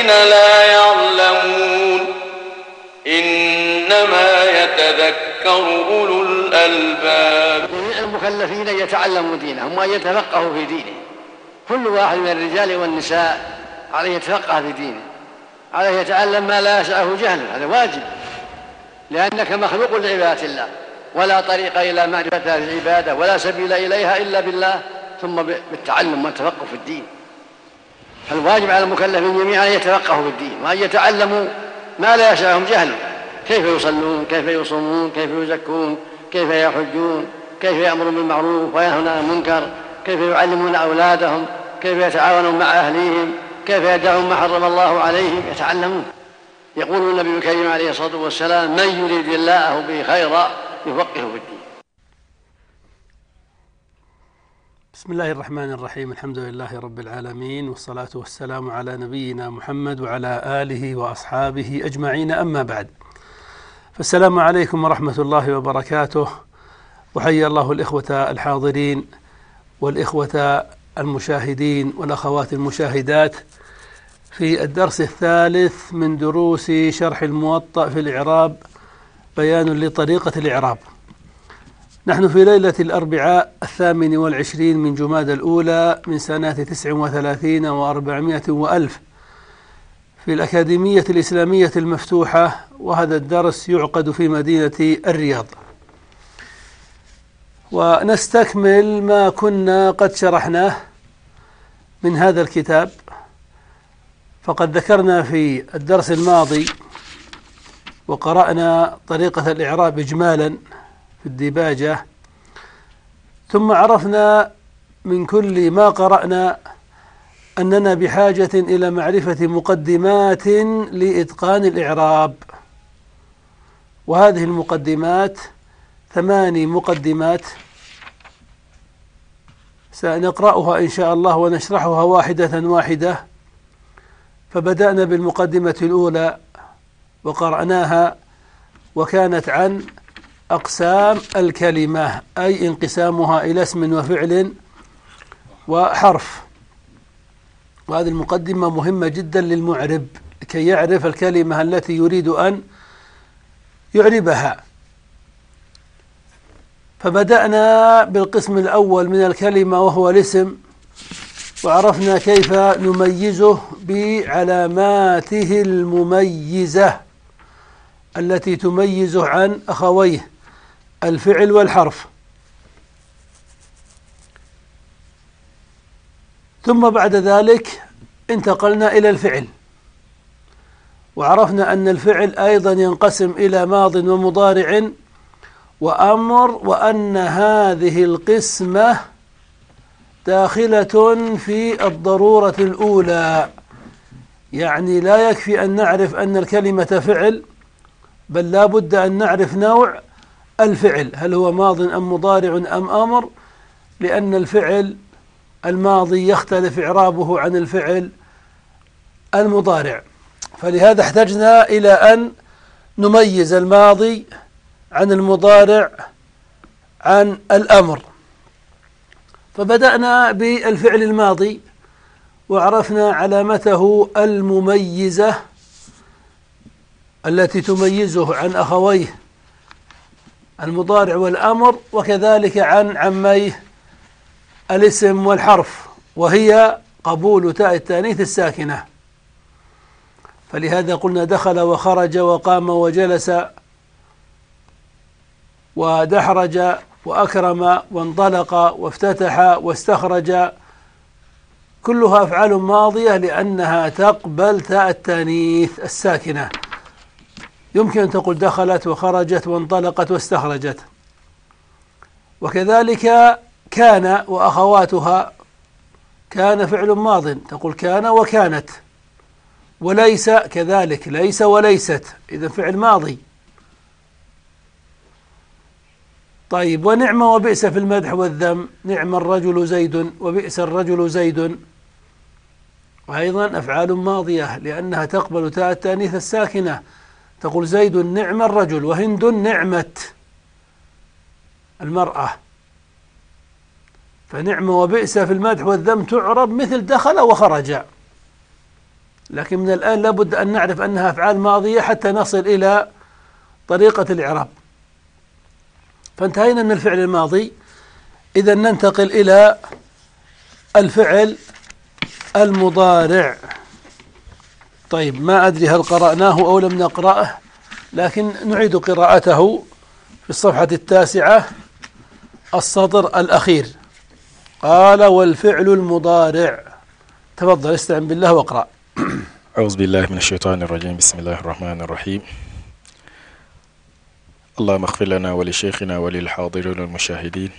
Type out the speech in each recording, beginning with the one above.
لا يعلمون إنما يتذكر أولو الألباب. المكلفين يتعلموا دينهم وأن يتفقهوا في دينه. كل واحد من الرجال والنساء عليه يتفقه في دينه، عليه يتعلم ما لا يسعه جهله، هذا واجب، لأنك مخلوق لعبادة الله، ولا طريق إلى معرفة العبادة ولا سبيل إليها إلا بالله ثم بالتعلم والتفقه في الدين. فالواجب على المكلفين جميعا أن يتفقهوا في الدين وأن يتعلموا ما لا يسعهم جهله، كيف يصلون، كيف يصومون، كيف يزكون، كيف يحجون، كيف يأمرون بالمعروف وينهون عن المنكر، كيف يعلمون أولادهم، كيف يتعاونون مع أهليهم، كيف يدعون ما حرم الله عليهم، يتعلمون. يقول النبي الكريم عليه الصلاة والسلام: من يريد الله به خيرا يفقهه في الدين. بسم الله الرحمن الرحيم. الحمد لله رب العالمين، والصلاة والسلام على نبينا محمد وعلى آله وأصحابه أجمعين، أما بعد، فالسلام عليكم ورحمة الله وبركاته. وحيا الله الإخوة الحاضرين والإخوة المشاهدين والأخوات المشاهدات في الدرس الثالث من دروس شرح الموطأ في الإعراب، بيان لطريقة الإعراب. نحن في ليلة الأربعاء 28 من جمادى الأولى من سنة 39 و400 وألف في الأكاديمية الإسلامية المفتوحة، وهذا الدرس يعقد في مدينة الرياض. ونستكمل ما كنا قد شرحناه من هذا الكتاب. فقد ذكرنا في الدرس الماضي وقرأنا طريقة الإعراب إجمالا في الديباجة، ثم عرفنا من كل ما قرأنا أننا بحاجة إلى معرفة مقدمات لإتقان الإعراب، وهذه المقدمات 8 مقدمات سنقرأها إن شاء الله ونشرحها واحدة واحدة. فبدأنا بالمقدمة الأولى وقرأناها، وكانت عن أقسام الكلمة، أي انقسامها إلى اسم وفعل وحرف. وهذه المقدمة مهمة جدا للمعرب كي يعرف الكلمة التي يريد أن يعربها. فبدأنا بالقسم الأول من الكلمة وهو الاسم، وعرفنا كيف نميزه بعلاماته المميزة التي تميزه عن أخويه الفعل والحرف. ثم بعد ذلك انتقلنا إلى الفعل، وعرفنا أن الفعل أيضا ينقسم إلى ماض ومضارع وأمر، وأن هذه القسمة داخلة في الضرورة الأولى، يعني لا يكفي أن نعرف أن الكلمة فعل، بل لا بد أن نعرف نوع الفعل، هل هو ماض أم مضارع أم أمر، لأن الفعل الماضي يختلف إعرابه عن الفعل المضارع. فلهذا احتجنا إلى أن نميز الماضي عن المضارع عن الأمر. فبدأنا بالفعل الماضي وعرفنا علامته المميزة التي تميزه عن أخويه المضارع والأمر، وكذلك عن عميه الاسم والحرف، وهي قبول تاء التانيث الساكنة. فلهذا قلنا دخل وخرج وقام وجلس ودحرج وأكرم وانطلق وافتتح واستخرج، كلها أفعال ماضية لأنها تقبل تاء التانيث الساكنة. يمكن أن تقول دخلت وخرجت وانطلقت واستخرجت. وكذلك كان وأخواتها، كان فعل ماض تقول كان وكانت، وليس كذلك، ليس وليست، إذا فعل ماضي. طيب، ونعم وبئس في المدح والذم، نعم الرجل زيد وبئس الرجل زيد، وأيضا أفعال ماضية لأنها تقبل تاء التانيث الساكنة. تقول زيد نعم الرجل، وهند نعمة المرأة. فنعم وبئس في المدح والذم تعرب مثل دخل وخرج. لكن من الآن لابد أن نعرف أنها أفعال ماضية حتى نصل إلى طريقة الإعراب. فانتهينا من الفعل الماضي، إذا ننتقل إلى الفعل المضارع. طيب، ما أدري هل قرأناه أو لم نقرأه، لكن نعيد قراءته في الصفحة 9 السطر الأخير. قال: والفعل المضارع. تفضل استعن بالله واقرأ. أعوذ بالله من الشيطان الرجيم. بسم الله الرحمن الرحيم. اللهم اغفر لنا ولشيخنا وللحاضرين والمشاهدين.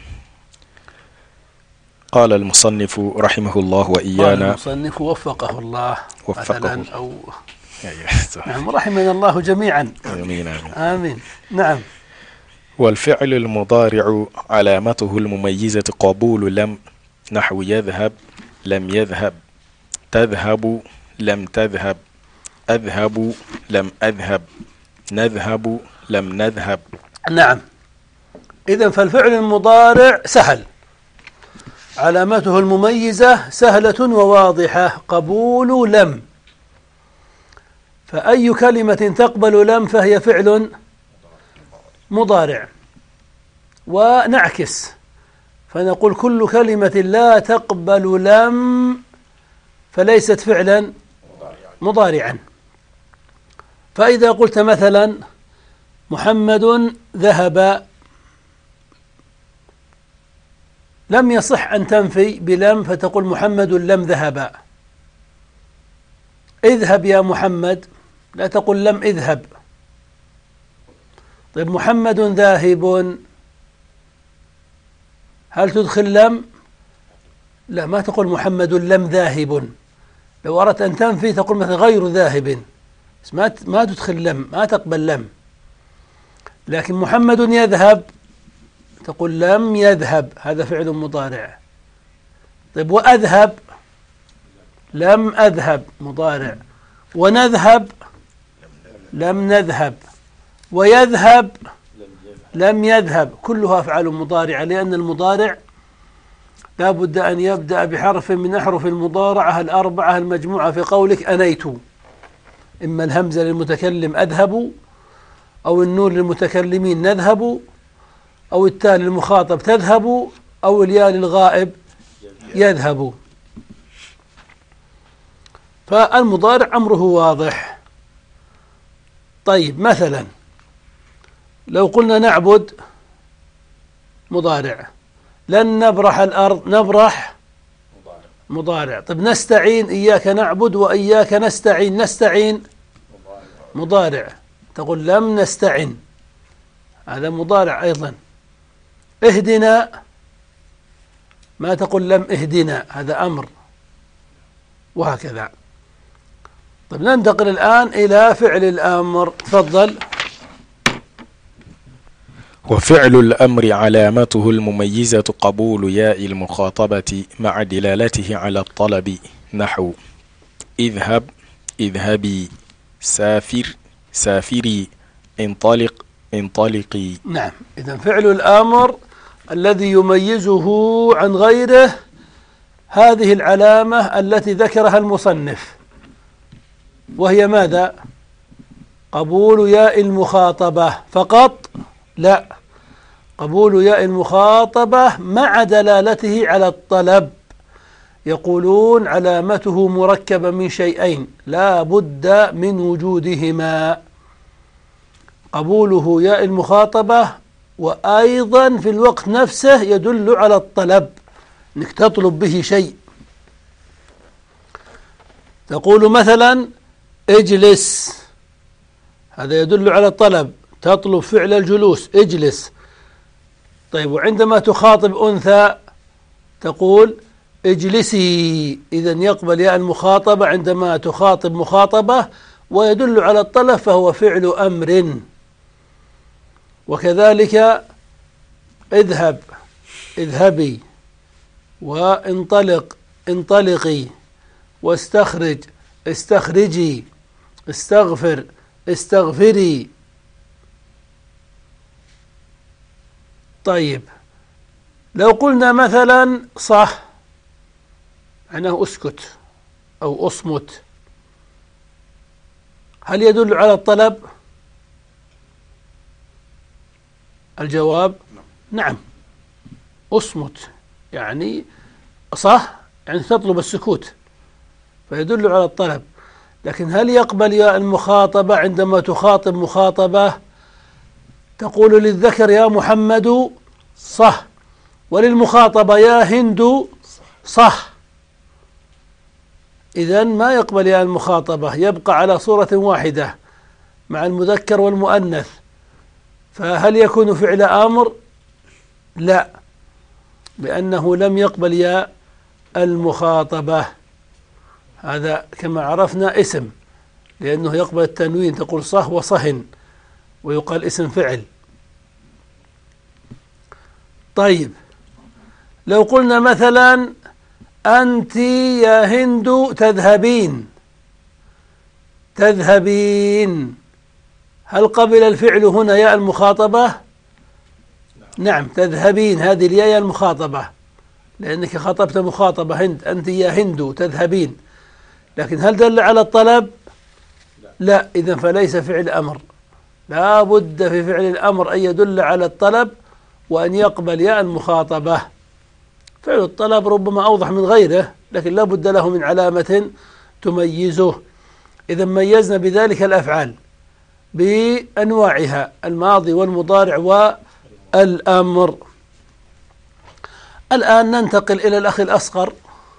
قال المصنف رحمه الله وإيانا. قال المصنف وفقه الله. وفقه أو نعم، رحمنا الله جميعا. آمين آمين. آمين. نعم. والفعل المضارع علامته المميزة قبول لم، نحو يذهب لم يذهب، تذهب لم تذهب، أذهب لم أذهب، نذهب لم نذهب. نعم. إذن فالفعل المضارع سهل، علامته المميزة سهلة وواضحة، قبول لم. فأي كلمة تقبل لم فهي فعل مضارع. ونعكس فنقول كل كلمة لا تقبل لم فليست فعلا مضارعا. فإذا قلت مثلا محمد ذهب، لم يصح أن تنفي بلم فتقول محمد لم ذهب. اذهب يا محمد، لا تقول لم اذهب. طيب، محمد ذاهب، هل تدخل لم؟ لا، ما تقول محمد لم ذاهب. لو أردت أن تنفي تقول مثلا غير ذاهب، ما تدخل لم، ما تقبل لم. لكن محمد يذهب تقول لم يذهب، هذا فعل مضارع. طيب، وأذهب، لم أذهب مضارع. ونذهب، لم نذهب. ويذهب، لم يذهب. كلها أفعال مضارعة، لأن المضارع لا بد أن يبدأ بحرف من أحرف المضارعة الأربعة المجموعة في قولك أنيت. إما الهمزة للمتكلم أذهب، أو النون للمتكلمين نذهب، أو التاء للمخاطب تذهب، أو الياء للغائب يذهب. فالمضارع أمره واضح. طيب، مثلا لو قلنا نعبد مضارع، لن نبرح الأرض، نبرح مضارع. طيب، نستعين، إياك نعبد وإياك نستعين، نستعين مضارع. تقول لم نستعن، هذا مضارع أيضا. اهدنا، ما تقول لم اهدنا، هذا أمر، وهكذا. طيب، ننتقل الآن إلى فعل الأمر. تفضل. وفعل الأمر علامته المميزة قبول ياء المخاطبة مع دلالته على الطلب، نحو اذهب اذهبي، سافر سافري، انطلق انطلقي. نعم. إذن فعل الأمر الذي يميزه عن غيره هذه العلامة التي ذكرها المصنف، وهي ماذا؟ قبول ياء المخاطبة فقط؟ لا، قبول ياء المخاطبة مع دلالته على الطلب. يقولون علامته مركبة من شيئين لا بد من وجودهما: قبوله ياء المخاطبة، وأيضا في الوقت نفسه يدل على الطلب، أنك تطلب به شيء. تقول مثلا اجلس، هذا يدل على الطلب، تطلب فعل الجلوس، اجلس. طيب، وعندما تخاطب أنثى تقول اجلسي، إذن يقبل ياء المخاطبة عندما تخاطب مخاطبة ويدل على الطلب، فهو فعل أمر. وكذلك اذهب اذهبي، وانطلق انطلقي، واستخرج استخرجي، استغفر استغفري. طيب، لو قلنا مثلا صح، معناه اسكت أو أصمت. هل يدل على الطلب؟ الجواب نعم. أصمت يعني صح، يعني تطلب السكوت، فيدل على الطلب. لكن هل يقبل يا المخاطبة عندما تخاطب مخاطبة تقول للذكر يا محمد صح، وللمخاطبة يا هند صح؟ إذن ما يقبل يا المخاطبة، يبقى على صورة واحدة مع المذكر والمؤنث. فهل يكون فعل أمر؟ لا، لأنه لم يقبل يا المخاطبة. هذا كما عرفنا اسم، لأنه يقبل التنوين، تقول صح وصهن، ويقال اسم فعل. طيب لو قلنا مثلا أنت يا هند تذهبين، هل قبل الفعل هنا يا المخاطبة؟ نعم، تذهبين هذه الياء المخاطبة، لأنك خاطبت مخاطبة هند، أنت يا هند تذهبين. لكن هل دل على الطلب؟ لا، إذن فليس فعل أمر. لا بد في فعل الأمر أن يدل على الطلب وأن يقبل ياء المخاطبة. فعل الطلب ربما أوضح من غيره، لكن لا بد له من علامة تميزه. إذا ميزنا بذلك الأفعال بأنواعها، الماضي والمضارع والأمر. الآن ننتقل إلى الأخ الأصغر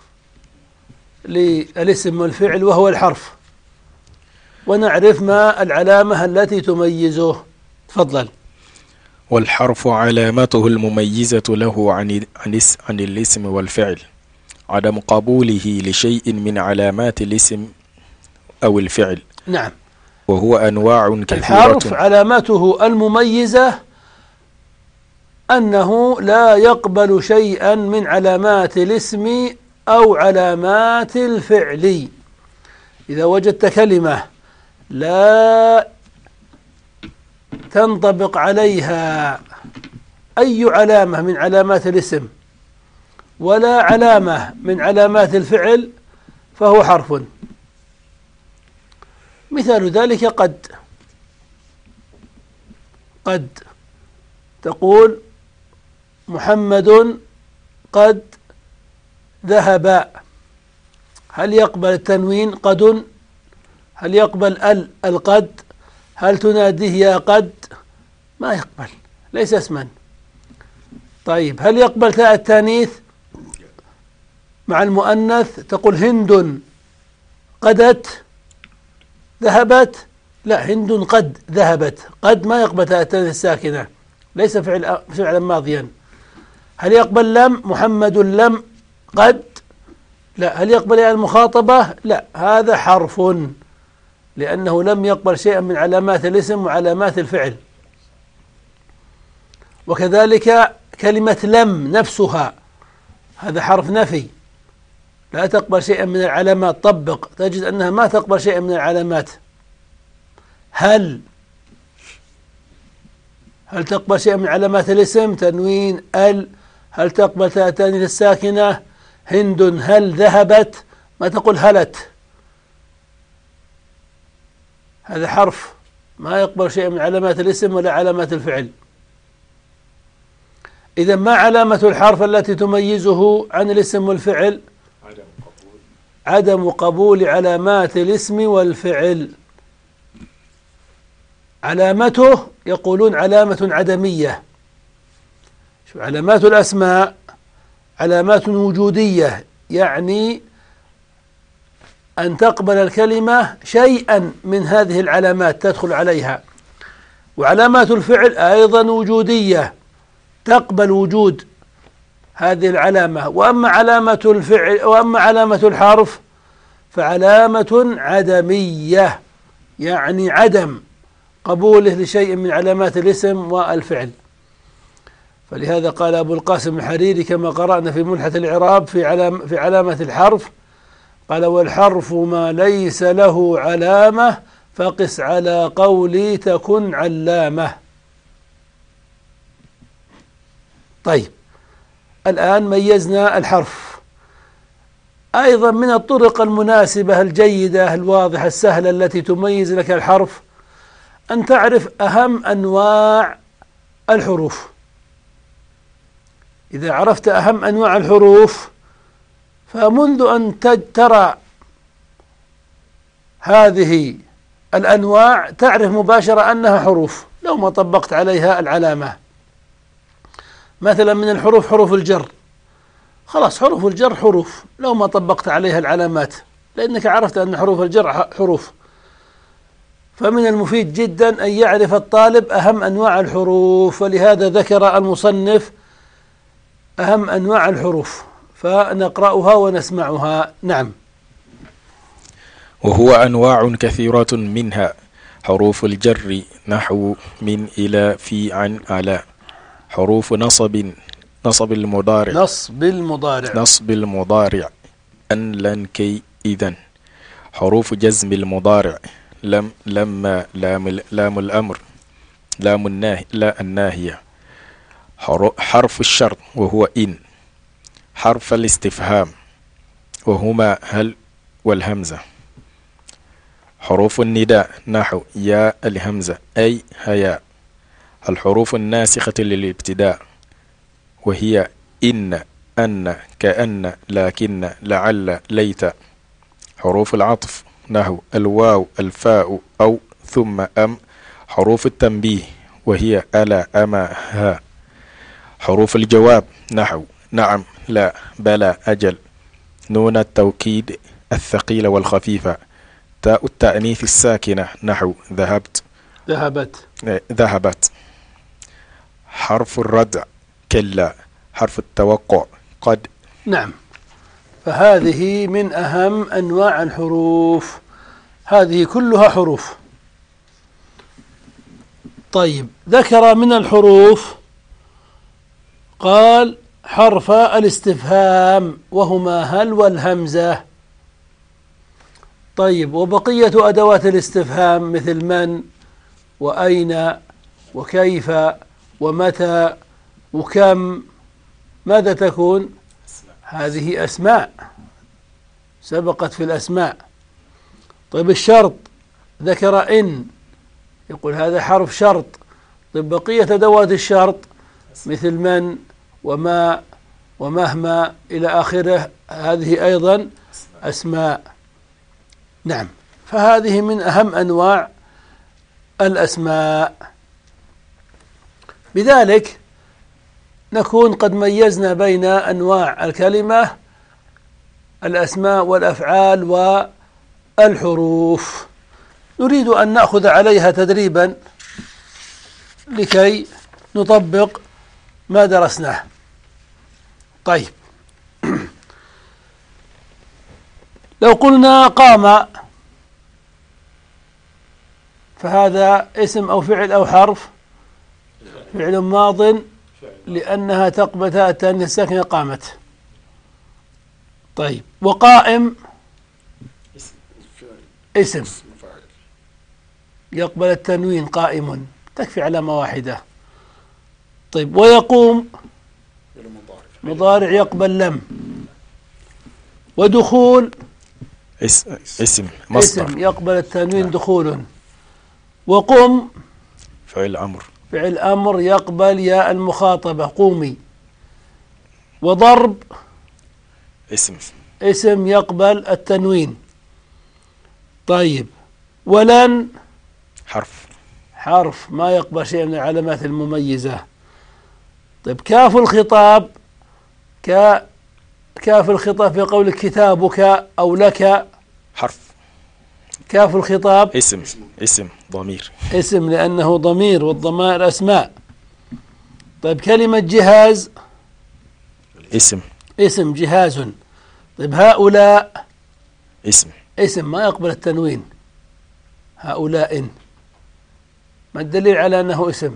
للاسم والفعل، وهو الحرف، ونعرف ما العلامة التي تميزه. تفضل. والحرف علامته المميزة له عن الاسم والفعل عدم قبوله لشيء من علامات الاسم أو الفعل. نعم، وهو أنواع كثيرة. الحرف علامته المميزة أنه لا يقبل شيئا من علامات الاسم أو علامات الفعل. إذا وجدت كلمة لا تنطبق عليها أي علامة من علامات الاسم ولا علامة من علامات الفعل فهو حرف. مثال ذلك قد تقول محمد قد ذهب، هل يقبل التنوين قد؟ هل يقبل القد؟ هل تناديه يا قد؟ ما يقبل، ليس اسما. طيب هل يقبل تاء التانيث مع المؤنث؟ تقول هند قدت ذهبت؟ لا، هند قد ذهبت. قد ما يقبل تاء التانيث الساكنة، ليس فعلا ماضيا. هل يقبل لم؟ محمد لم قد؟ لا. هل يقبل المخاطبة؟ لا، هذا حرف، لأنه لم يقبل شيئا من علامات الاسم وعلامات الفعل. وكذلك كلمة لم نفسها، هذا حرف نفي، لا تقبل شيئا من العلامات. طبق تجد أنها ما تقبل شيئا من العلامات. هل تقبل شيئا من علامات الاسم؟ تنوين هل تقبل تاء التانيث الساكنة؟ هند هل ذهبت؟ ما تقول هلت، هذا حرف ما يقبل شيئا من علامات الاسم ولا علامات الفعل. إذا ما علامة الحرف التي تميزه عن الاسم والفعل؟ عدم قبول علامات الاسم والفعل. علامته يقولون علامة عدمية. علامات الأسماء علامات وجودية، يعني أن تقبل الكلمة شيئا من هذه العلامات تدخل عليها. وعلامات الفعل أيضا وجودية، تقبل وجود هذه العلامة. وأما علامة الحرف فعلامة عدمية، يعني عدم قبوله لشيء من علامات الاسم والفعل. فلهذا قال أبو القاسم الحريري كما قرأنا في ملحة الإعراب في علامة الحرف، قال والحرف ما ليس له علامة فقس على قولي تكن علامة. طيب الآن ميزنا الحرف، أيضا من الطرق المناسبة الجيدة الواضحة السهلة التي تميز لك الحرف أن تعرف أهم أنواع الحروف. إذا عرفت أهم أنواع الحروف فمنذ أن ترى هذه الأنواع تعرف مباشرة أنها حروف لو ما طبقت عليها العلامة. مثلا من الحروف حروف الجر، خلاص حروف الجر حروف لو ما طبقت عليها العلامات، لأنك عرفت أن حروف الجر حروف. فمن المفيد جدا أن يعرف الطالب أهم أنواع الحروف، ولهذا ذكر المصنف أهم أنواع الحروف، فنقرأها ونسمعها. نعم. وهو أنواع كثيرة، منها حروف الجر نحو من إلى في عن على، حروف نصب المضارع أن لن كي إذن، حروف جزم المضارع لم لما لام الأمر لام الناهية، حرف الشرط وهو إن، حرف الاستفهام وهما هل والهمزة، حروف النداء نحو يا الهمزة أي هيا، الحروف الناسخة للابتداء وهي إن أن كأن لكن لعل ليت، حروف العطف نحو الواو الفاء أو ثم أم، حروف التنبيه وهي ألا أما ها، حروف الجواب نحو نعم لا بلى أجل، نون التوكيد الثقيلة والخفيفة، تاء التأنيث الساكنة نحو ذهبت، حرف الردع كلا، حرف التوقع قد. نعم. فهذه من أهم أنواع الحروف، هذه كلها حروف. طيب، ذكر من الحروف قال حرف الاستفهام وهما هل والهمزة. طيب، وبقية أدوات الاستفهام مثل من وأين وكيف ومتى وكم، ماذا تكون؟ هذه أسماء سبقت في الأسماء. طيب، الشرط ذكر إن، يقول هذا حرف شرط. طيب، بقية أدوات الشرط مثل من وما ومهما إلى آخره، هذه أيضا أسماء. نعم. فهذه من أهم أنواع الأسماء. بذلك نكون قد ميزنا بين أنواع الكلمة، الأسماء والأفعال والحروف. نريد أن نأخذ عليها تدريبا لكي نطبق ما درسناه. طيب، لو قلنا قام، فهذا اسم أو فعل أو حرف؟ فعل ماض، لأنها تقبل التأنيث الساكنة قامت. طيب، وقائم اسم يقبل التنوين قائم، تكفي علامة واحدة. طيب، ويقوم مضارع يقبل لم. ودخول اسم مصدر يقبل التنوين دخول. وقم فعل أمر يقبل ياء المخاطبة قومي. وضرب اسم يقبل التنوين. طيب، ولن حرف ما يقبل شيء من العلامات المميزة. طيب، كاف الخطاب كاف الخطاب في قول كتابك أو لك حرف. كاف الخطاب اسم ضمير، اسم لأنه ضمير، والضمائر أسماء. طيب، كلمة جهاز اسم جهاز. طيب، هؤلاء اسم ما يقبل التنوين، هؤلاء. ما الدليل على أنه اسم؟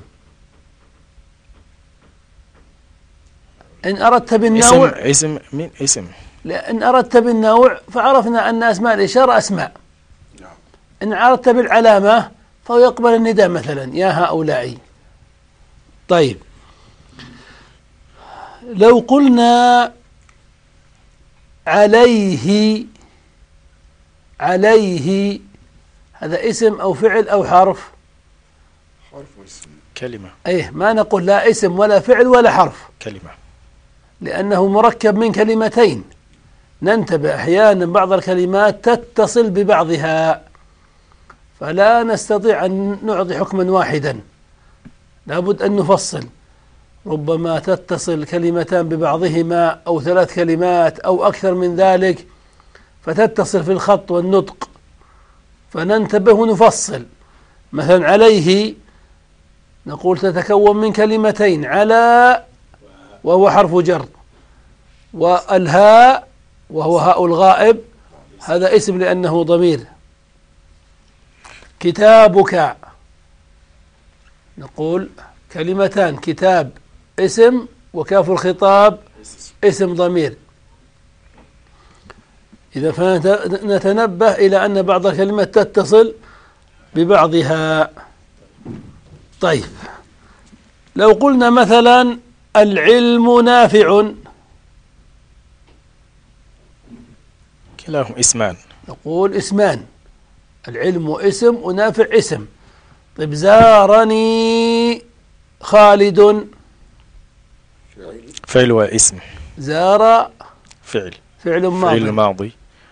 إن أردت بالنوع اسم إن أردت بالنوع فعرفنا أن أسماء الإشارة أسماء. إن أردت بالعلامة فهو يقبل النداء، مثلا يا هؤلاء. طيب، لو قلنا عليه. عليه هذا اسم أو فعل أو حرف؟ كلمة. أيه، ما نقول لا اسم ولا فعل ولا حرف، كلمة، لأنه مركب من كلمتين. ننتبه، أحيانا بعض الكلمات تتصل ببعضها، فلا نستطيع أن نعطي حكما واحدا، لابد أن نفصل. ربما تتصل كلمتان ببعضهما أو 3 كلمات أو أكثر من ذلك، فتتصل في الخط والنطق، فننتبه ونفصل. مثلا عليه نقول تتكون من كلمتين، على وهو حرف جر، والهاء وهو هاء الغائب هذا اسم لأنه ضمير. كتابك نقول كلمتان، كتاب اسم وكاف الخطاب اسم ضمير. إذا فنتنبه إلى أن بعض الكلمات تتصل ببعضها. طيب، لو قلنا مثلا العلم نافع، كلاهما اسمان. نقول اسمان، العلم اسم ونافع اسم. طيب، زارني خالد، فعل واسم. زار فعل ماضي. فعل ماضي.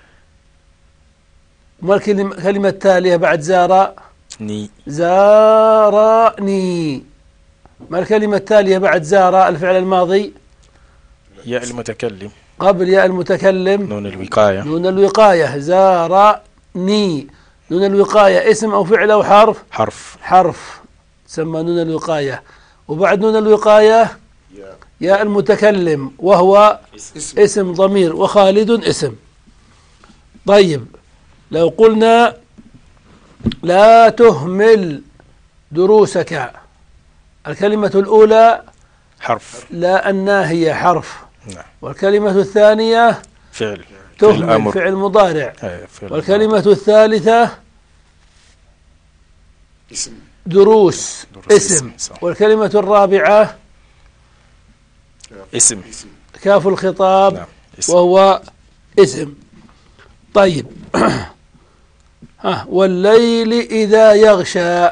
ما الكلمة التالية بعد زار؟ ني. زارني. ما الكلمة التالية بعد زار الفعل الماضي؟ ياء المتكلم. قبل ياء المتكلم نون الوقاية. نون الوقاية. زارني، نون الوقاية اسم أو فعل أو حرف؟ حرف تسمى نون الوقاية. وبعد نون الوقاية ياء المتكلم وهو اسم ضمير، وخالد اسم. طيب، لو قلنا لا تهمل دروسك، الكلمة الأولى حرف. لا الناهية حرف. نعم. والكلمة الثانية فعل. تهمل فعل مضارع. والكلمة الثالثة دروس اسم. والكلمة الرابعة اسم كاف الخطاب. نعم. اسم. وهو اسم. طيب والليل إذا يغشى،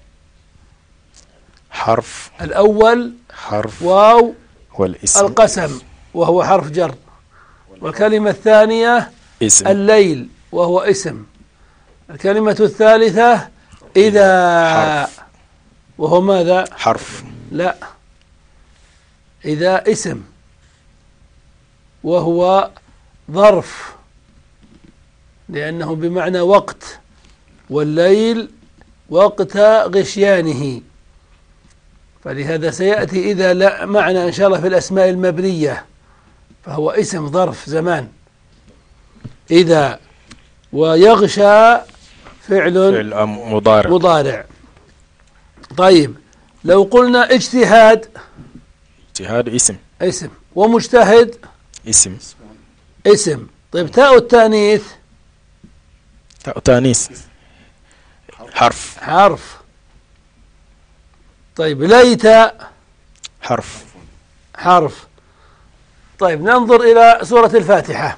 حرف. الأول حرف واو والاسم القسم وهو حرف جر. والكلمة الثانية اسم. الليل وهو اسم. الكلمة الثالثة إذا حرف. وهو ماذا؟ حرف. لا، إذا اسم وهو ظرف لأنه بمعنى وقت، والليل وقت غشيانه، فلهذا سيأتي إذا لا معنى إن شاء الله في الأسماء المبنية، فهو اسم ظرف زمان. إذا ويغشى فعل مضارع. طيب، لو قلنا اجتهاد اسم ومجتهد اسم. طيب، تاء التانيث حرف. طيب، ليت حرف. طيب، ننظر إلى سورة الفاتحة.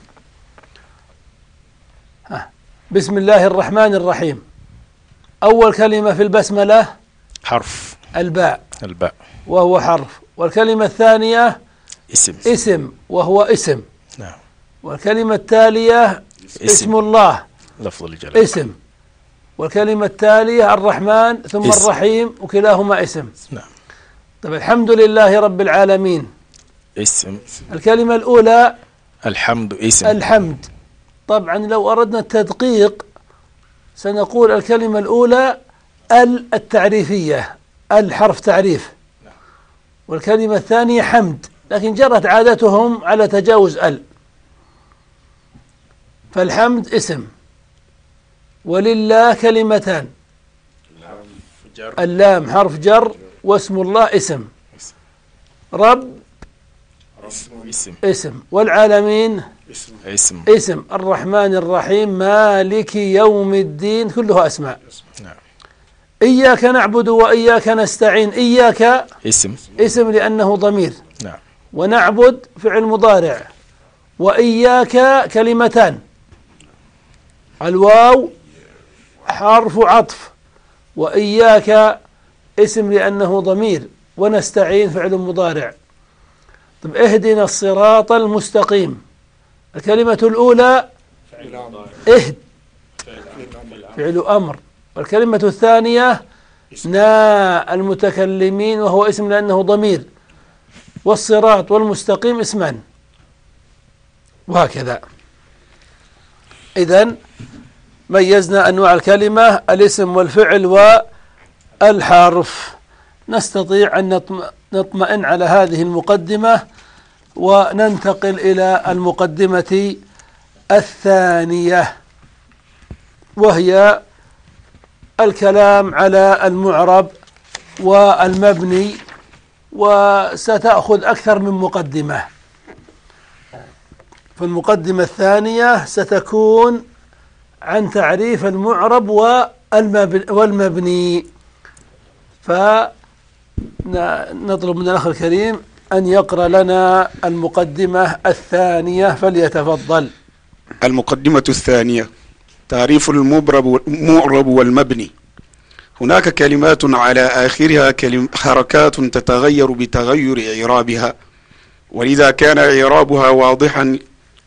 بسم الله الرحمن الرحيم، أول كلمة في البسملة حرف. الباء وهو حرف. والكلمة الثانية اسم وهو اسم. نعم. والكلمة التالية اسم الله لفظ الجلالة اسم. والكلمة التالية الرحمن ثم اسم. الرحيم وكلاهما اسم. نعم. طيب، الحمد لله رب العالمين اسم. الكلمة الأولى الحمد اسم. الحمد. طبعا لو أردنا التدقيق سنقول الكلمة الأولى التعريفية، الحرف تعريف. والكلمة الثانية حمد، لكن جرت عادتهم على تجاوز فالحمد اسم. ولله كلمتان، اللام حرف جر واسم الله اسم. رب اسم. والعالمين اسم. الرحمن الرحيم مالك يوم الدين كلها أسماء. نعم. إياك نعبد وإياك نستعين، إياك اسم لأنه ضمير. نعم. ونعبد فعل مضارع، وإياك كلمتان، الواو حرف عطف، وإياك اسم لأنه ضمير، ونستعين فعل مضارع. طب اهدنا الصراط المستقيم، الكلمة الأولى اهد فعل أمر، والكلمة الثانية نا المتكلمين وهو اسم لأنه ضمير، والصراط والمستقيم اسمان، وهكذا. إذن ميزنا أنواع الكلمة، الاسم والفعل والحرف. نستطيع أن نطمئن على هذه المقدمة وننتقل إلى المقدمة الثانية، وهي الكلام على المعرب والمبني، وستأخذ أكثر من مقدمة. فالمقدمة الثانية ستكون عن تعريف المعرب والمبني، فنطلب من الأخ الكريم أن يقرأ لنا المقدمة الثانية، فليتفضل. المقدمة الثانية: تعريف المعرب والمبني. هناك كلمات على آخرها حركات تتغير بتغير إعرابها، ولذا كان إعرابها واضحا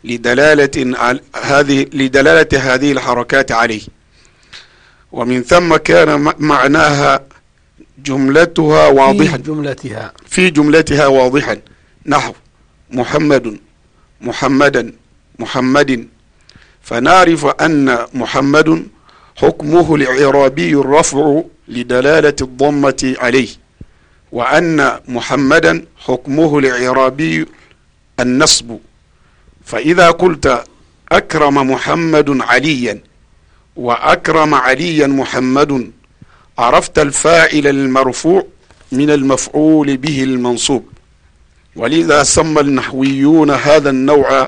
لدلالة هذه الحركات عليه، ومن ثم كان معناها جملتها واضحا في جملتها واضحا، نحو محمد، محمدا، محمد. فنعرف أن محمد حكمه الإعرابي الرفع لدلالة الضمة عليه، وأن محمدا حكمه الإعرابي النصب. فإذا قلت أكرم محمد عليا وأكرم عليا محمد، عرفت الفاعل المرفوع من المفعول به المنصوب. ولذا سمى النحويون هذا النوع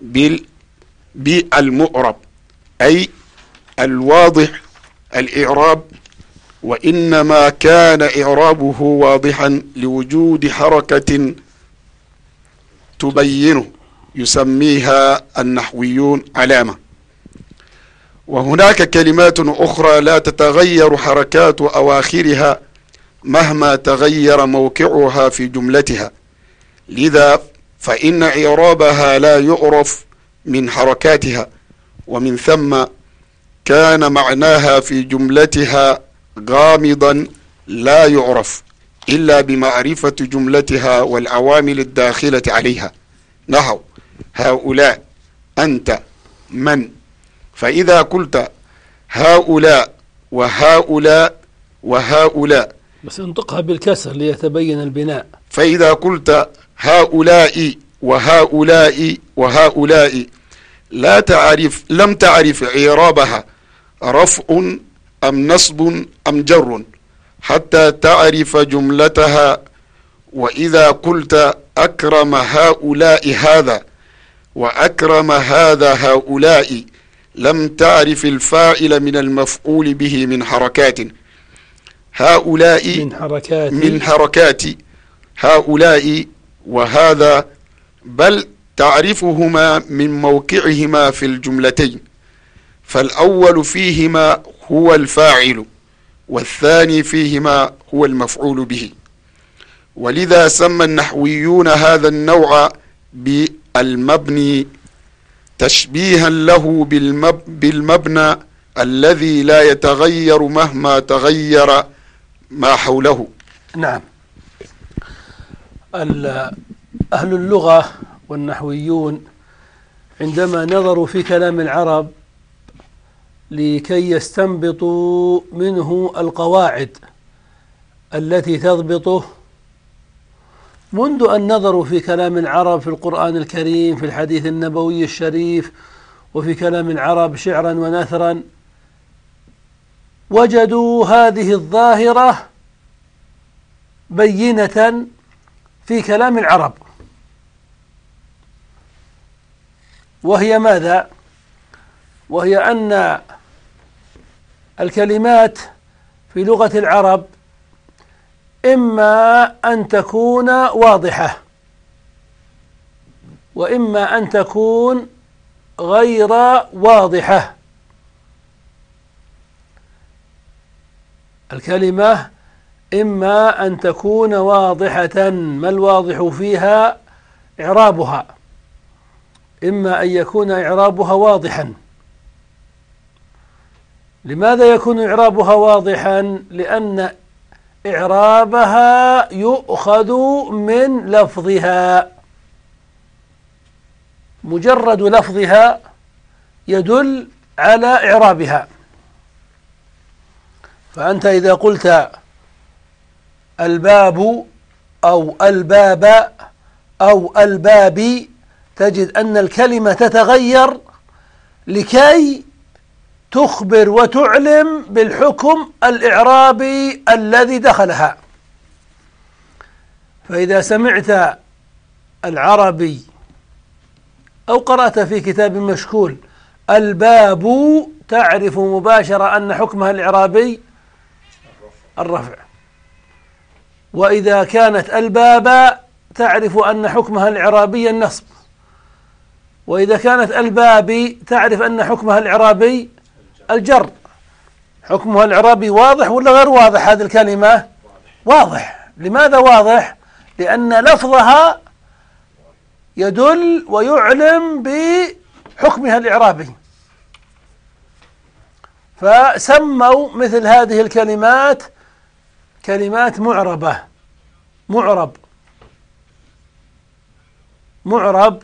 بالمعرب، أي الواضح الإعراب، وإنما كان إعرابه واضحا لوجود حركة تبينه يسميها النحويون علامة. وهناك كلمات أخرى لا تتغير حركات أواخرها مهما تغير موقعها في جملتها، لذا فإن إعرابها لا يعرف من حركاتها، ومن ثم كان معناها في جملتها غامضا لا يعرف إلا بمعرفة جملتها والعوامل الداخلة عليها، نحو هؤلاء، أنت، من. فإذا قلت هؤلاء وهؤلاء وهؤلاء، بس انطقها بالكسر ليتبين البناء. فإذا قلت هؤلاء وهؤلاء وهؤلاء لم تعرف إعرابها رفع أم نصب أم جر حتى تعرف جملتها. وإذا قلت أكرم هؤلاء هذا وأكرم هذا هؤلاء، لم تعرف الفاعل من المفعول به من حركات هؤلاء، من حركات هؤلاء وهذا، بل تعرفهما من موقعهما في الجملتين، فالأول فيهما هو الفاعل والثاني فيهما هو المفعول به. ولذا سمى النحويون هذا النوع بالمبني تشبيها له بالمبنى الذي لا يتغير مهما تغير ما حوله. نعم. أهل اللغة والنحويون عندما نظروا في كلام العرب لكي يستنبطوا منه القواعد التي تضبطه، منذ أن نظروا في كلام العرب في القرآن الكريم، في الحديث النبوي الشريف، وفي كلام العرب شعرا ونثرا، وجدوا هذه الظاهرة بينة في كلام العرب، وهي ماذا؟ وهي أن الكلمات في لغة العرب إما أن تكون واضحة وإما أن تكون غير واضحة. الكلمة إما أن تكون واضحة، ما الواضح فيها؟ إعرابها، إما أن يكون إعرابها واضحا. لماذا يكون إعرابها واضحا؟ لأن إعرابها يؤخذ من لفظها، مجرد لفظها يدل على إعرابها. فأنت إذا قلت الباب أو الباب أو الباب تجد أن الكلمة تتغير لكي تخبر وتعلم بالحكم الإعرابي الذي دخلها. فإذا سمعت العربي أو قرأت في كتاب مشكول الباب تعرف مباشرة أن حكمها الإعرابي الرفع، وإذا كانت الباب تعرف أن حكمها الإعرابي النصب، وإذا كانت الباب تعرف أن حكمها الإعرابي الجر. حكمها الإعرابي واضح ولا غير واضح هذه الكلمة؟ واضح. لماذا واضح؟ لأن لفظها يدل ويعلم بحكمها الإعرابي. فسموا مثل هذه الكلمات كلمات معربة. معرب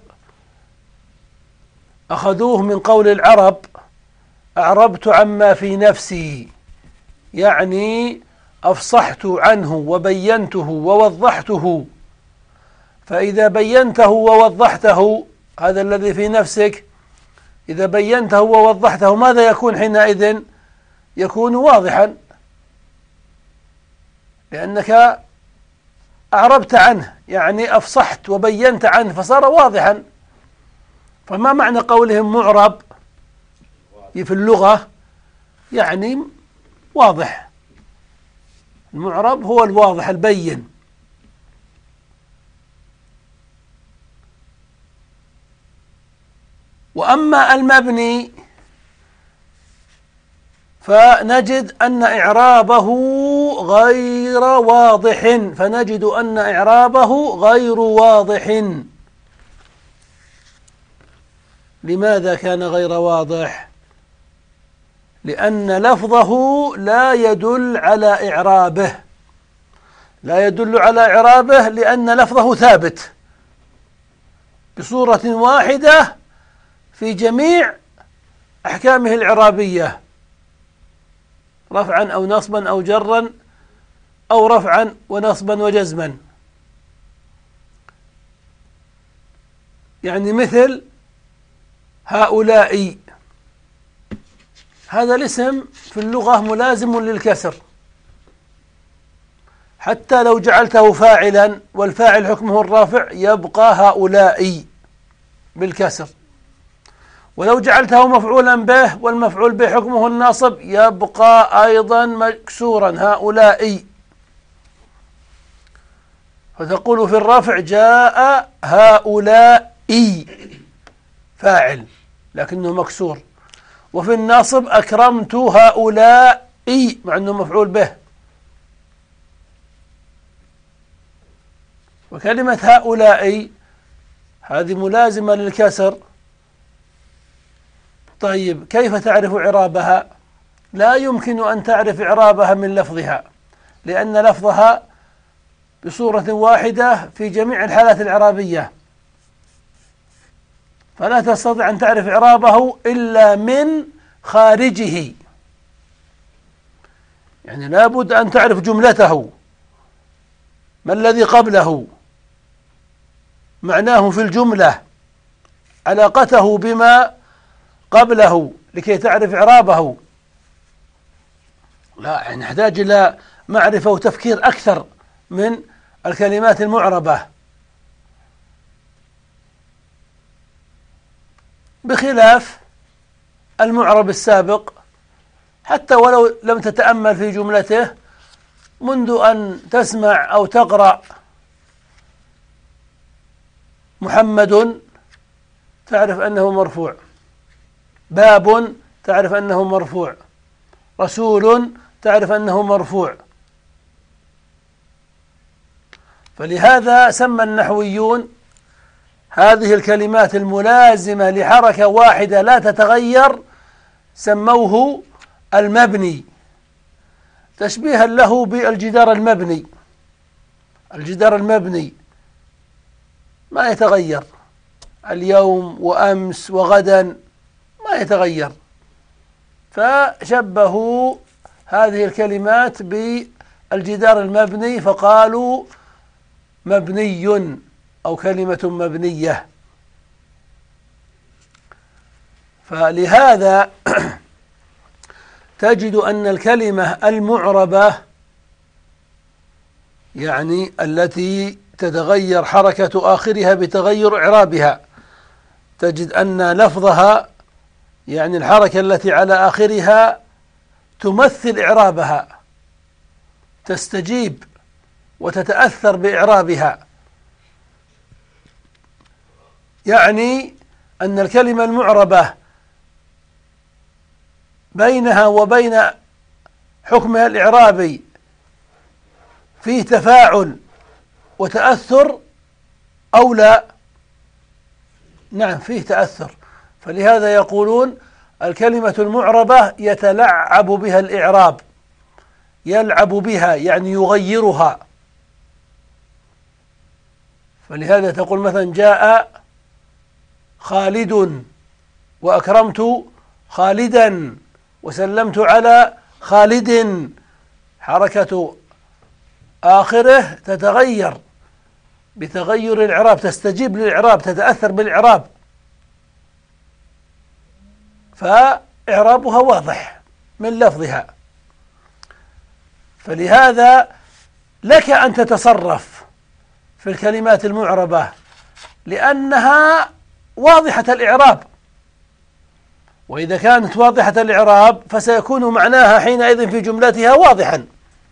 أخذوه من قول العرب أعربت عما في نفسي، يعني أفصحت عنه وبينته ووضحته. فإذا بينته ووضحته، هذا الذي في نفسك، إذا بينته ووضحته ماذا يكون حينئذ؟ يكون واضحا، لأنك أعربت عنه، يعني أفصحت وبينت عنه فصار واضحا. فما معنى قولهم معرب في اللغة؟ يعني واضح. المعرب هو الواضح البين. وأما المبني فنجد أن إعرابه غير واضح. لماذا كان غير واضح؟ لأن لفظه لا يدل على إعرابه، لأن لفظه ثابت بصورة واحدة في جميع أحكامه الإعرابية، رفعا أو نصبا أو جرا أو رفعا ونصبا وجزما. يعني مثل هؤلاء، هذا الاسم في اللغة ملازم للكسر، حتى لو جعلته فاعلا والفاعل حكمه الرافع يبقى هؤلاء بالكسر، ولو جعلته مفعولا به والمفعول به حكمه الناصب يبقى أيضا مكسورا هؤلاء. فتقول في الرفع جاء هؤلاء فاعل لكنه مكسور، وفي الناصب أكرمت هؤلاء مع أنه مفعول به. وكلمة هؤلاء هذه ملازمة للكسر. طيب كيف تعرف إعرابها؟ لا يمكن أن تعرف إعرابها من لفظها، لأن لفظها بصورة واحدة في جميع الحالات الإعرابية، فلا تستطيع أن تعرف إعرابه إلا من خارجه. يعني لابد أن تعرف جملته، ما الذي قبله، معناه في الجملة، علاقته بما قبله، لكي تعرف إعرابه. لا، يعني نحتاج إلى معرفة وتفكير أكثر من الكلمات المعربة، بخلاف المعرب السابق. حتى ولو لم تتأمل في جملته، منذ أن تسمع أو تقرأ محمد تعرف أنه مرفوع، باب تعرف أنه مرفوع، رسول تعرف أنه مرفوع. فلهذا سمى النحويون هذه الكلمات الملازمة لحركة واحدة لا تتغير سموه المبني، تشبيها له بالجدار المبني. الجدار المبني ما يتغير، اليوم وأمس وغدا ما يتغير، فشبهوا هذه الكلمات بالجدار المبني فقالوا مبني أو كلمة مبنية. فلهذا تجد أن الكلمة المعربة يعني التي تتغير حركة آخرها بتغير إعرابها، تجد أن لفظها يعني الحركة التي على آخرها تمثل إعرابها، تستجيب وتتأثر بإعرابها. يعني أن الكلمة المعربة بينها وبين حكمها الإعرابي فيه تفاعل وتأثر أو لا؟ نعم فيه تأثر. فلهذا يقولون الكلمة المعربة يتلعب بها الإعراب، يلعب بها يعني يغيرها. فلهذا تقول مثلا جاء خالد وأكرمت خالدا وسلمت على خالد، حركة آخره تتغير بتغير الإعراب، تستجيب للإعراب، تتأثر بالإعراب، فإعرابها واضح من لفظها. فلهذا لك أن تتصرف في الكلمات المعربة لأنها واضحة الإعراب، وإذا كانت واضحة الإعراب فسيكون معناها حينئذ في جملتها واضحا.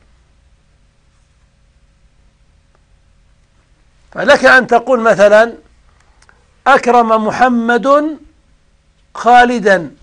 فلك أن تقول مثلا أكرم محمد خالدا.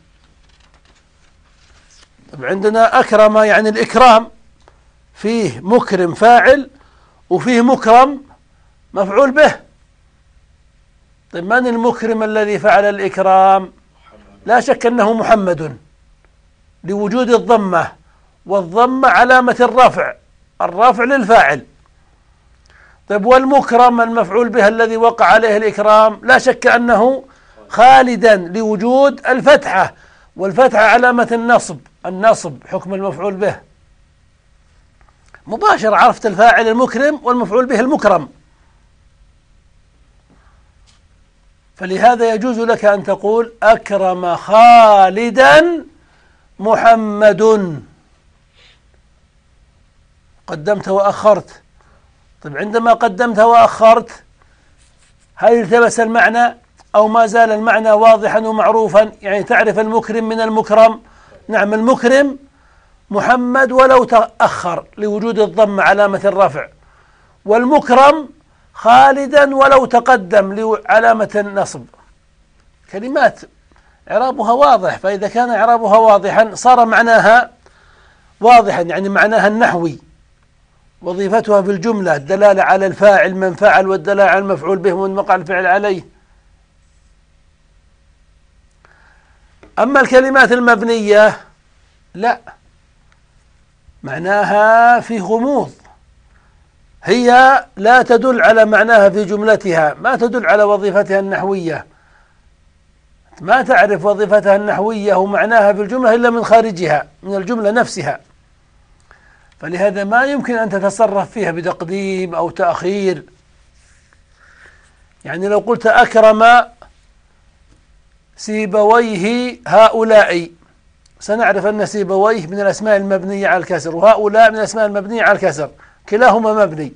طب عندنا أكرم يعني الإكرام، فيه مكرم فاعل وفيه مكرم مفعول به. طيب من المكرم الذي فعل الإكرام؟ لا شك أنه محمد لوجود الضمة، والضمة علامة الرفع، الرفع للفاعل. طيب والمكرم المفعول به الذي وقع عليه الإكرام لا شك أنه خالدا لوجود الفتحة، والفتحة علامة النصب، النصب حكم المفعول به. مباشر عرفت الفاعل المكرم والمفعول به المكرم. فلهذا يجوز لك أن تقول أكرم خالدا محمد، قدمت وأخرت. طيب عندما قدمت وأخرت هل التبس المعنى أو ما زال المعنى واضحا ومعروفا؟ يعني تعرف المكرم من المكرم. نعم المكرم محمد ولو تأخر لوجود الضم علامة الرفع، والمكرم خالدا ولو تقدم علامة النصب. كلمات إعرابها واضح، فإذا كان إعرابها واضحا صار معناها واضحا، يعني معناها النحوي، وظيفتها في الجملة الدلالة على الفاعل من فعل، والدلالة على المفعول به ومن وقع الفعل عليه. أما الكلمات المبنية لا، معناها في غموض، هي لا تدل على معناها في جملتها، ما تدل على وظيفتها النحوية، ما تعرف وظيفتها النحوية ومعناها في الجملة إلا من خارجها، من الجملة نفسها. فلهذا ما يمكن أن تتصرف فيها بتقديم أو تأخير. يعني لو قلت أكرم سيبويه هؤلاء، سنعرف أن سيبويه من الأسماء المبنية على الكسر، وهؤلاء من الأسماء المبنية على الكسر، كلاهما مبني.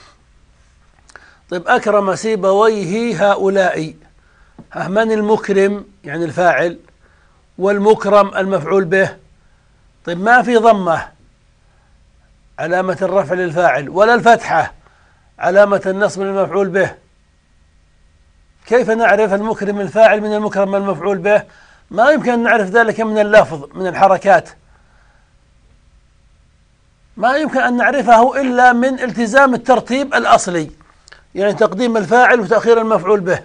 طيب أكرم سيبويه هؤلاء، من المكرم يعني الفاعل، والمكرم المفعول به. طيب ما في ضمة علامة الرفع للفاعل، ولا الفتحة علامة النصب للمفعول به، كيف نعرف المكرم الفاعل من المكرم المفعول به؟ ما يمكن أن نعرف ذلك من اللفظ، من الحركات، ما يمكن أن نعرفه إلا من التزام الترتيب الأصلي، يعني تقديم الفاعل وتأخير المفعول به،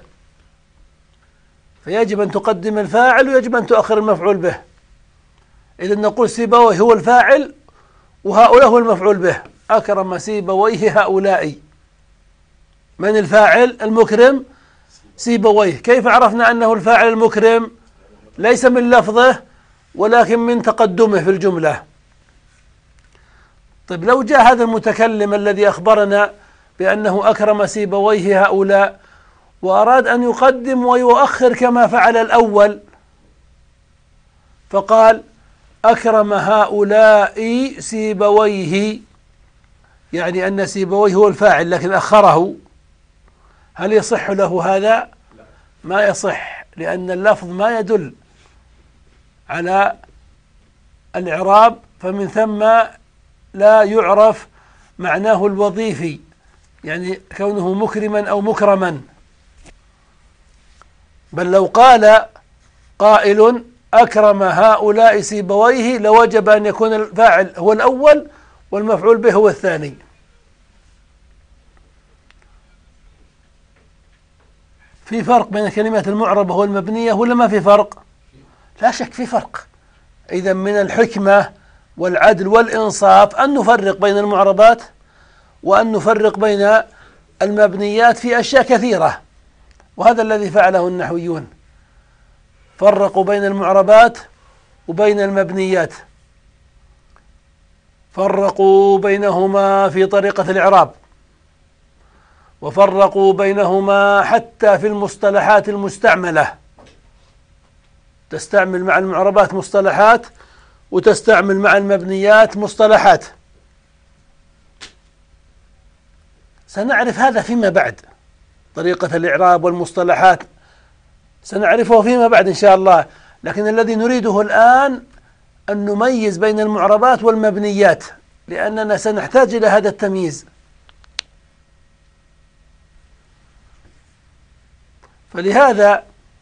فيجب أن تقدم الفاعل ويجب أن تؤخر المفعول به. إذا نقول سيبويه هو الفاعل وهؤلاء هو المفعول به. أكرم سيبويه هؤلاء، من الفاعل؟ المكرم سيبويه. كيف عرفنا أنه الفاعل المكرم؟ ليس من لفظه ولكن من تقدمه في الجملة. طيب لو جاء هذا المتكلم الذي أخبرنا بأنه أكرم سيبويه هؤلاء وأراد أن يقدم ويؤخر كما فعل الأول، فقال أكرم هؤلاء سيبويه، يعني أن سيبويه هو الفاعل لكن أخره، هل يصح له هذا؟ ما يصح، لأن اللفظ ما يدل على الإعراب، فمن ثم لا يعرف معناه الوظيفي، يعني كونه مكرما أو مكرما. بل لو قال قائل أكرم هؤلاء سيبويه لوجب أن يكون الفاعل هو الأول والمفعول به هو الثاني. في فرق بين الكلمات المعربة والمبنية ولا ما في فرق؟ لا شك في فرق. إذا من الحكمة والعدل والإنصاف أن نفرق بين المعربات وأن نفرق بين المبنيات في أشياء كثيرة، وهذا الذي فعله النحويون، فرقوا بين المعربات وبين المبنيات، فرقوا بينهما في طريقة الإعراب، وفرقوا بينهما حتى في المصطلحات المستعملة، تستعمل مع المعربات مصطلحات وتستعمل مع المبنيات مصطلحات. سنعرف هذا فيما بعد، طريقة الإعراب والمصطلحات سنعرفه فيما بعد إن شاء الله، لكن الذي نريده الآن أن نميز بين المعربات والمبنيات، لأننا سنحتاج إلى هذا التمييز. فلهذا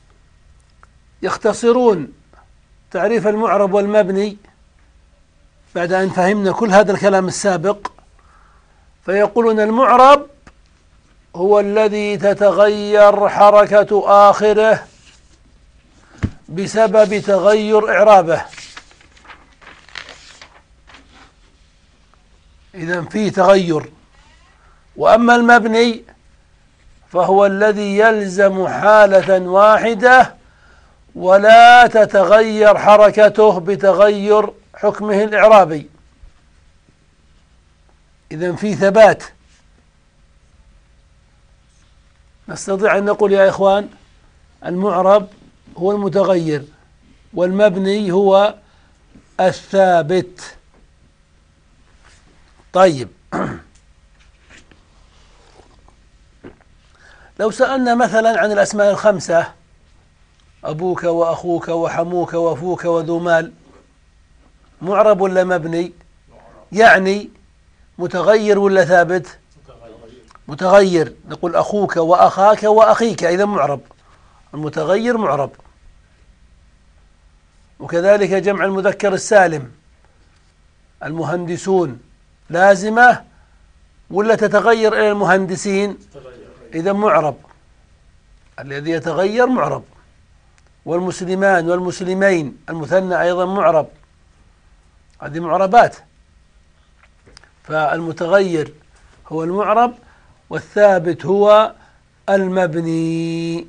يختصرون تعريف المعرب والمبني بعد أن فهمنا كل هذا الكلام السابق، فيقولون المعرب هو الذي تتغير حركة آخره بسبب تغير إعرابه. إذن فيه تغير. وأما المبني فهو الذي يلزم حالة واحدة ولا تتغير حركته بتغير حكمه الإعرابي. إذن فيه ثبات. نستطيع أن نقول يا إخوان المعرب هو المتغير والمبني هو الثابت. طيب لو سألنا مثلا عن الأسماء الخمسة، أبوك وأخوك وحموك وفوك وذو مال، معرب ولا مبني؟ يعني متغير ولا ثابت؟ متغير. نقول أخوك وأخاك وأخيك، إذا معرب، المتغير معرب. وكذلك جمع المذكر السالم، المهندسون لازمة ولا تتغير إلى المهندسين؟ إذا معرب، الذي يتغير معرب. والمسلمان والمسلمين المثنى أيضا معرب، هذه معربات. فالمتغير هو المعرب والثابت هو المبني.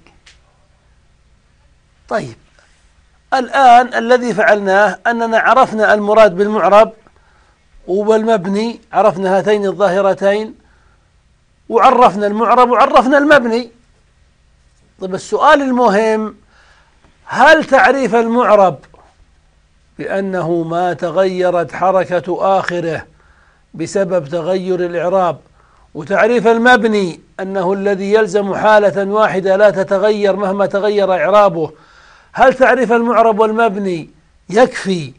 طيب الآن الذي فعلناه أننا عرفنا المراد بالمعرب والمبني، عرفنا هاتين الظاهرتين، وعرفنا المعرب وعرفنا المبني. طيب السؤال المهم، هل تعريف المعرب بأنه ما تغيرت حركة آخره بسبب تغير الإعراب، وتعريف المبني أنه الذي يلزم حالة واحدة لا تتغير مهما تغير إعرابه، هل تعريف المعرب والمبني يكفي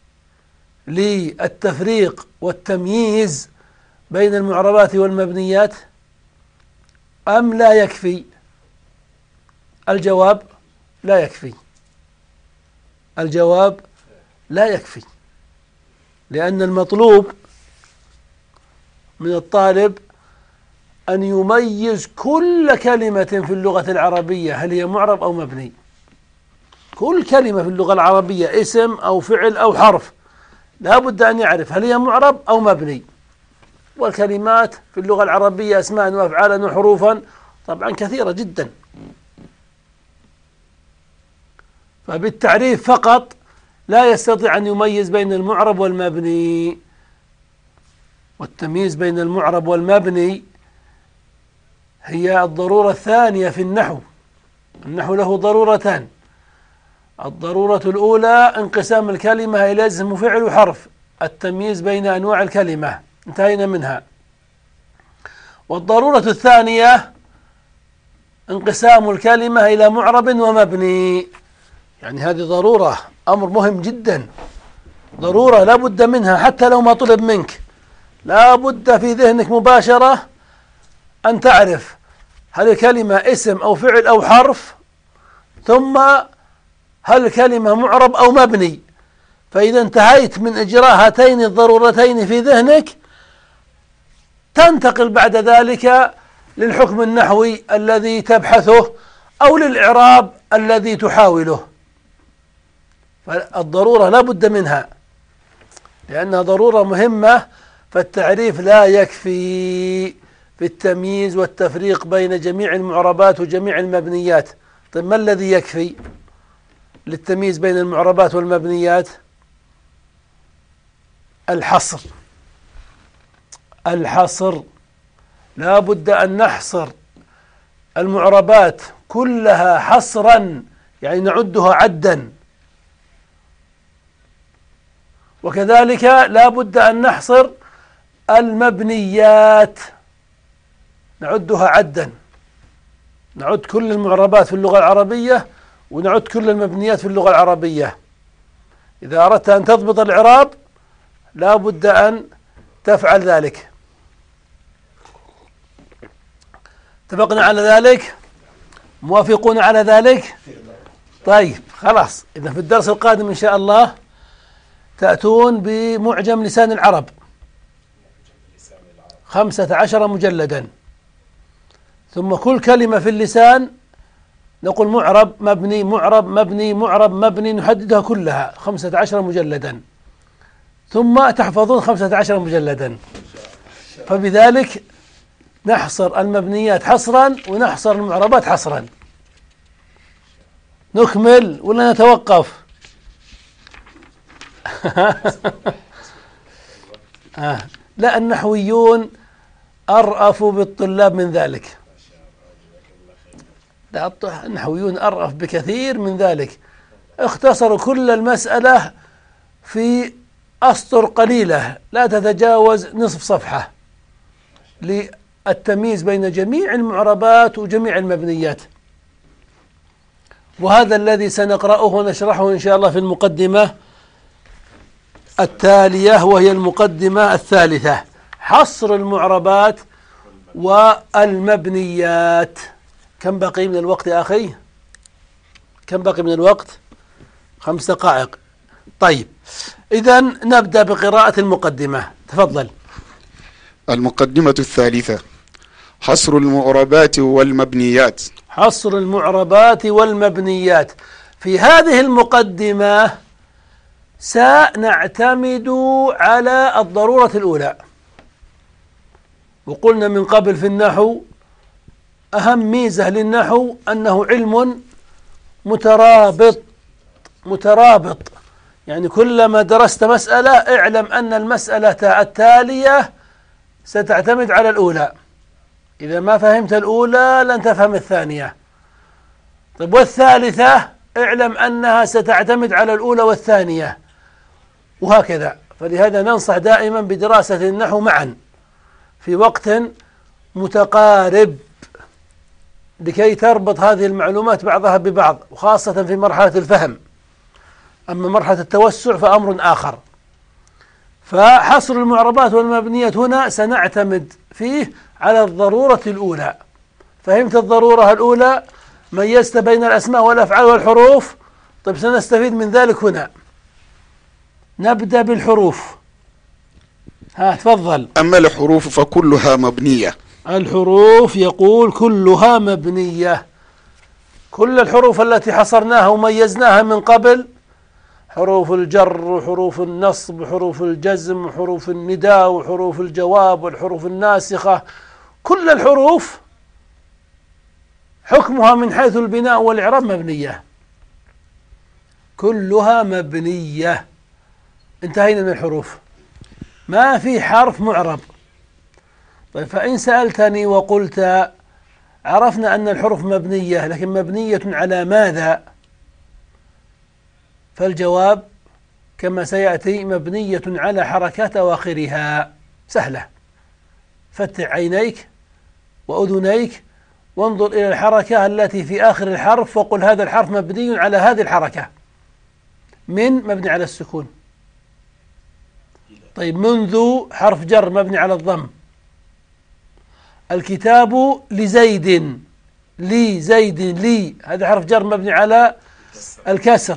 للتفريق والتمييز بين المعربات والمبنيات أم لا يكفي؟ الجواب لا يكفي. الجواب لا يكفي، لأن المطلوب من الطالب أن يميز كل كلمة في اللغة العربية هل هي معرب أو مبني. كل كلمة في اللغة العربية اسم أو فعل أو حرف لا بد أن يعرف هل هي معرب أو مبني. والكلمات في اللغة العربية أسماء وأفعالا وحروفا طبعا كثيرة جدا، فبالتعريف فقط لا يستطيع أن يميز بين المعرب والمبني. والتمييز بين المعرب والمبني هي الضرورة الثانية في النحو. النحو له ضرورتان: الضرورة الأولى انقسام الكلمة إلى اسم وفعل وحرف، التمييز بين أنواع الكلمة، انتهينا منها. والضرورة الثانية انقسام الكلمة إلى معرب ومبني. يعني هذه ضرورة، أمر مهم جدا، ضرورة لا بد منها حتى لو ما طلب منك. لا بد في ذهنك مباشرة أن تعرف هل الكلمة اسم أو فعل أو حرف، ثم هل الكلمة معرب أو مبني. فإذا انتهيت من إجراء هاتين الضرورتين في ذهنك تنتقل بعد ذلك للحكم النحوي الذي تبحثه أو للإعراب الذي تحاوله. فالضرورة لا بد منها لأنها ضرورة مهمة، فالتعريف لا يكفي في التمييز والتفريق بين جميع المعربات وجميع المبنيات. طيب ما الذي يكفي للتمييز بين المعربات والمبنيات؟ الحصر. الحصر، لا بد أن نحصر المعربات كلها حصرا، يعني نعدها عدا، وكذلك لا بد أن نحصر المبنيات نعدها عدا، نعد كل المعربات في اللغة العربية ونعد كل المبنيات في اللغة العربية. إذا أردت أن تضبط الإعراب لا بد أن تفعل ذلك. اتفقنا على ذلك؟ موافقون على ذلك؟ طيب خلاص، إذا في الدرس القادم إن شاء الله تأتون بمعجم لسان العرب 15 مجلدا، ثم كل كلمة في اللسان نقول معرب مبني معرب مبني معرب مبني، نحددها كلها 15 مجلدا، ثم تحفظون 15 مجلدا. فبذلك نحصر المبنيات حصرا ونحصر المعربات حصرا. نكمل ولا نتوقف؟ لا، النحويون أرأفوا بالطلاب من ذلك. لا، النحويون أرأف بكثير من ذلك، اختصروا كل المسألة في أسطر قليلة لا تتجاوز نصف صفحة للتمييز بين جميع المعربات وجميع المبنيات. وهذا الذي سنقرأه ونشرحه إن شاء الله في المقدمة التالية، وهي المقدمة الثالثة: حصر المعربات والمبنيات. كم بقي من الوقت يا أخي؟ كم بقي من الوقت؟ 5 دقائق. طيب إذن نبدأ بقراءة المقدمة، تفضل. المقدمة الثالثة: حصر المعربات والمبنيات. حصر المعربات والمبنيات. في هذه المقدمة سنعتمد على الضرورة الأولى. وقلنا من قبل في النحو أهم ميزة للنحو أنه علم مترابط، يعني كلما درست مسألة اعلم أن المسألة التالية ستعتمد على الأولى، إذا ما فهمت الأولى لن تفهم الثانية. طيب والثالثة اعلم أنها ستعتمد على الأولى والثانية، وهكذا. فلهذا ننصح دائما بدراسة النحو معا في وقت متقارب لكي تربط هذه المعلومات بعضها ببعض، وخاصة في مرحلة الفهم. أما مرحلة التوسع فأمر آخر. فحصر المعربات والمبنيات هنا سنعتمد فيه على الضرورة الأولى. فهمت الضرورة الأولى؟ ميزت بين الأسماء والأفعال والحروف. طيب سنستفيد من ذلك هنا. نبدأ بالحروف. تفضل. أما الحروف فكلها مبنية. الحروف يقول كلها مبنية. كل الحروف التي حصرناها وميزناها من قبل، حروف الجر وحروف النصب وحروف الجزم وحروف النداء وحروف الجواب والحروف الناسخة، كل الحروف حكمها من حيث البناء والإعراب مبنية، كلها مبنية. انتهينا من الحروف، ما في حرف معرب. طيب فإن سألتني وقلت عرفنا أن الحروف مبنية، لكن مبنية على ماذا؟ فالجواب كما سيأتي مبنية على حركات أواخرها. سهلة. فتح عينيك وأذنيك وانظر إلى الحركة التي في آخر الحرف وقل هذا الحرف مبني على هذه الحركة. من مبني على السكون. طيب منذ حرف جر مبني على الضم. الكتاب لزيد، لي زيد لي، هذا حرف جر مبني على الكسر.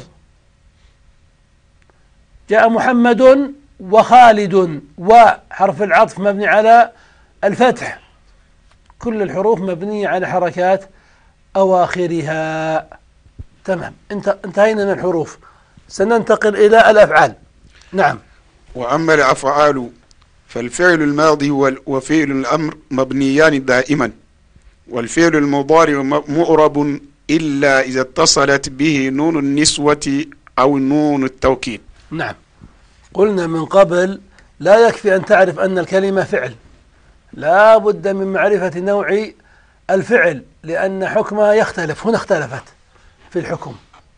جاء محمد وخالد، وحرف العطف مبني على الفتح. كل الحروف مبنية على حركات أواخرها. تمام، انتهينا من الحروف، سننتقل إلى الأفعال. نعم. وأما الأفعال فالفعل الماضي وفعل الأمر مبنيان دائما، والفعل المضارع مؤرب إلا إذا اتصلت به نون النسوة أو نون التوكيد. نعم، قلنا من قبل لا يكفي أن تعرف أن الكلمة فعل، لا بد من معرفة نوع الفعل، لأن حكمها يختلف. هنا اختلفت في الحكم.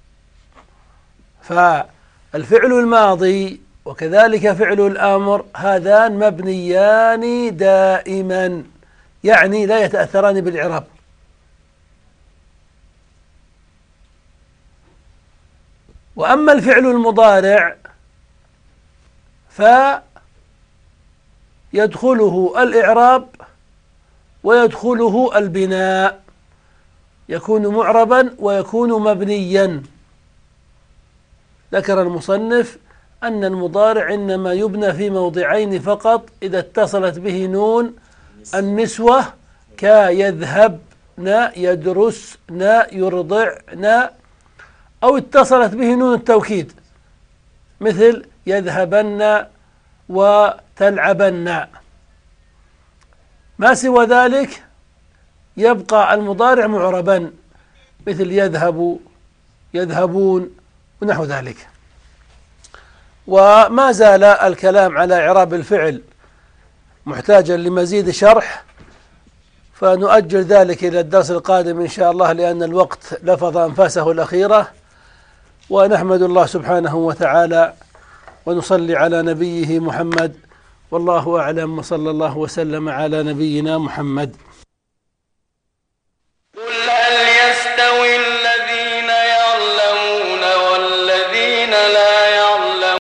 فالفعل الماضي وكذلك فعل الأمر هذان مبنيان دائما، يعني لا يتأثران بالإعراب. وأما الفعل المضارع فيدخله الإعراب ويدخله البناء، يكون معربا ويكون مبنيا. ذكر المصنف أن المضارع إنما يبنى في موضعين فقط، إذا اتصلت به نون النسوة كيذهبن يدرسن يرضعن، أو اتصلت به نون التوكيد مثل يذهبن وتلعبن. ما سوى ذلك يبقى المضارع معربا مثل يذهب يذهبون ونحو ذلك. وما زال الكلام على إعراب الفعل محتاجا لمزيد شرح، فنؤجل ذلك إلى الدرس القادم إن شاء الله، لأن الوقت لفظ أنفاسه الأخيرة. ونحمد الله سبحانه وتعالى ونصلي على نبيه محمد، والله أعلم، وصلى الله وسلم على نبينا محمد.